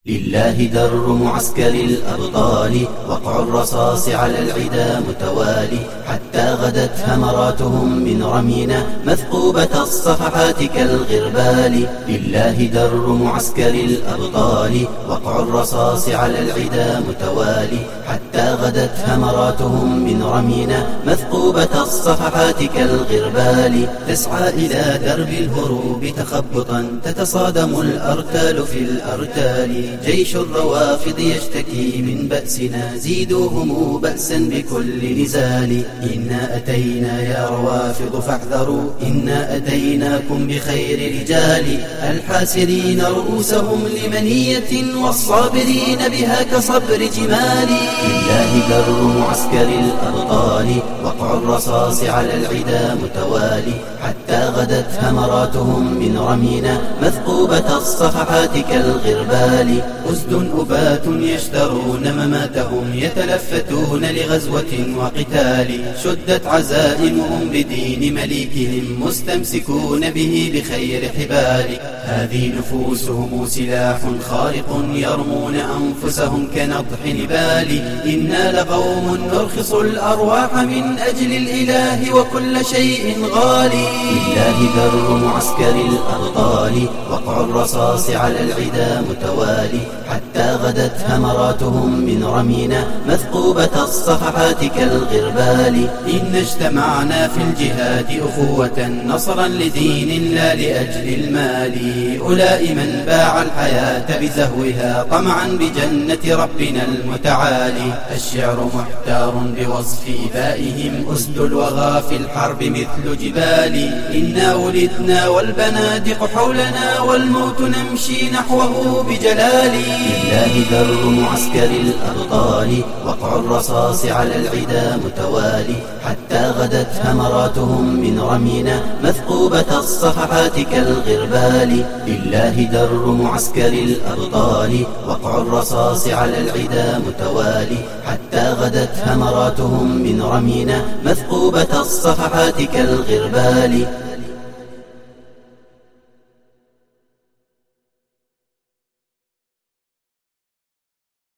لله در معسكر الأبطال، وقع الرصاص على العدا متوالي، حتى غدت همراتهم من رمينا مثقوبة الصفحات كالغربال. لله در معسكر الأبطال، وقع الرصاص على العدا متوالي، حتى غدت همراتهم من رمينا مثقوبة الصفحات كالغربال. تسعى إلى درب الهروب تخبطا، تتصادم الأرتال في الأرتال. جيش الروافض يشتكي من بأسنا، زيدوهم بأسا بكل نزال. إنا أتينا يا روافض فاحذروا، إنا أتيناكم بخير رجال. الحاسرين رؤوسهم لمنية، والصابرين بها كصبر جمال. لله در معسكر الأبطال، وقع الرصاص على العدا متوالي، حتى غدت همراتهم من رمينا مثقوبة الصفحات كالغربال. أسد أبات يشترون مماتهم، يتلفتون لغزوة وقتال. شدت عزائمهم بدين مليكهم، مستمسكون به بخير حبال. هذه نفوسهم سلاح خارق، يرمون أنفسهم كنضح نبال. إنا لقوم نرخص الأرواح من أجل الإله، وكل شيء غالي. لله در معسكر الأبطال، وقع الرصاص على العدا متوالي، حتى غدت همراتهم من رمينا مثقوبة الصفحات كالغربال. إن اجتمعنا في الجهاد أخوة، نصرا لدين لا لأجل المال. أولئك من باع الحياة بزهوها، طمعا بجنة ربنا المتعالي. الشعر محتار بوصف إبائهم، أسد الوغى في الحرب مثل جبال. إنا ولدنا والبنادق حولنا، والموت نمشي نحوه بجلال. لله در معسكر الأبطال، وقع الرصاص على العدا متوالي، حتى غدت همراتهم من رمينا مثقوبة الصفحات كالغربال. لله در معسكر الأبطال، وقع الرصاص على العدا متوالي، حتى غدت همراتهم من رمينا مثقوبة الصفحات كالغربال.